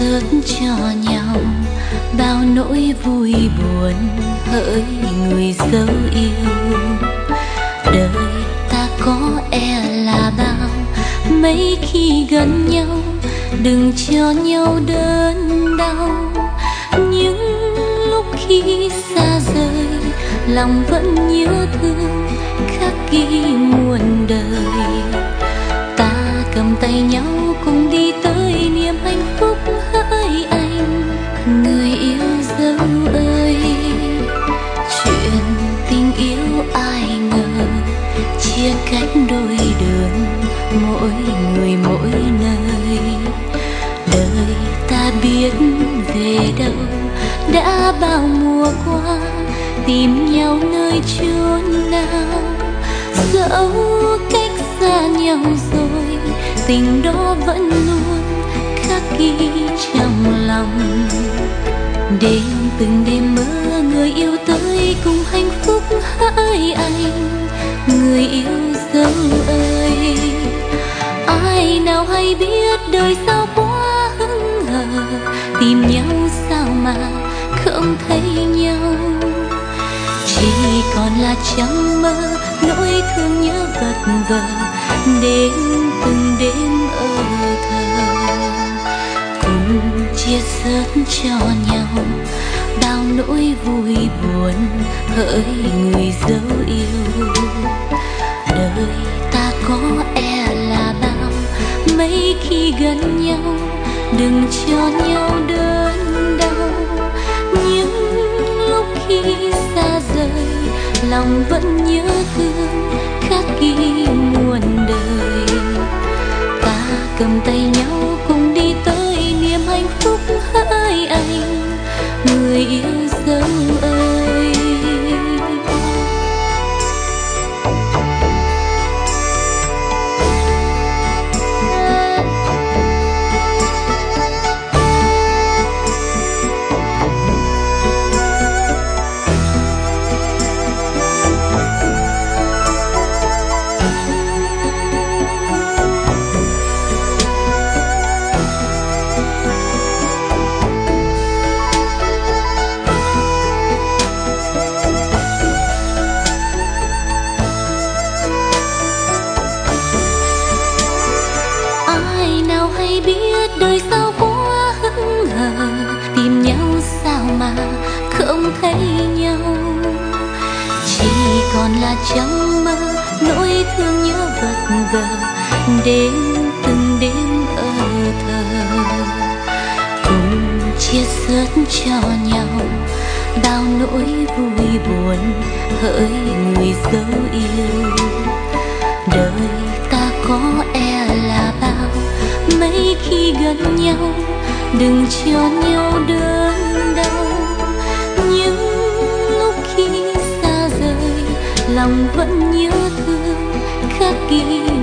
sớt cho nhau bao nỗi vui buồn hỡi người dấu yêu. Đời ta có e là bao, mấy khi gần nhau đừng cho nhau đớn đau. Những lúc khi xa rời lòng vẫn nhớ thương khắc ghi muôn đời. Ta cầm tay nhau cùng đi tới niềm hạnh phúc hỡi anh người yêu dấu ơi. Chuyện tình yêu ai ngờ chia cách đôi đường, mỗi người mỗi nơi. Đời ta biết về đâu đã bao mùa qua, tìm nhau nơi chốn nào. Dẫu cách xa nhau rồi, tình đó vẫn luôn khắc ghi trong lòng. Đêm từng đêm mơ người yêu tới cùng hạnh phúc hỡi anh người yêu dấu ơi. Ai nào hay biết đời sao quá hững hờ, tìm nhau sao mà không thấy nhau. Chỉ còn là trăng mơ, nỗi thương nhớ vật vờ, đêm từng đêm ở thờ. Cùng chia sớt cho nhau bao nỗi vui buồn hỡi người dấu yêu. Đời ta có e là bao, mấy khi gần nhau đừng cho nhau đớn đau. Những lúc khi xa rời lòng vẫn nhớ thương khắc ghi muôn đời. Ta cầm tay nhau cùng đi tới niềm hạnh phúc hỡi anh người yêu dấu ơi. Hay biết đời sao quá hững hờ, tìm nhau sao mà không thấy nhau. Chỉ còn là trong mơ, nỗi thương nhớ vật vờ, đêm từng đêm ở thờ. Cùng chia sớt cho nhau bao nỗi vui buồn hỡi người dấu yêu. Đời ta có e là bao, mấy khi gần nhau đừng cho nhau đớn đau. Những lúc khi xa rời lòng vẫn nhớ thương khắc ghi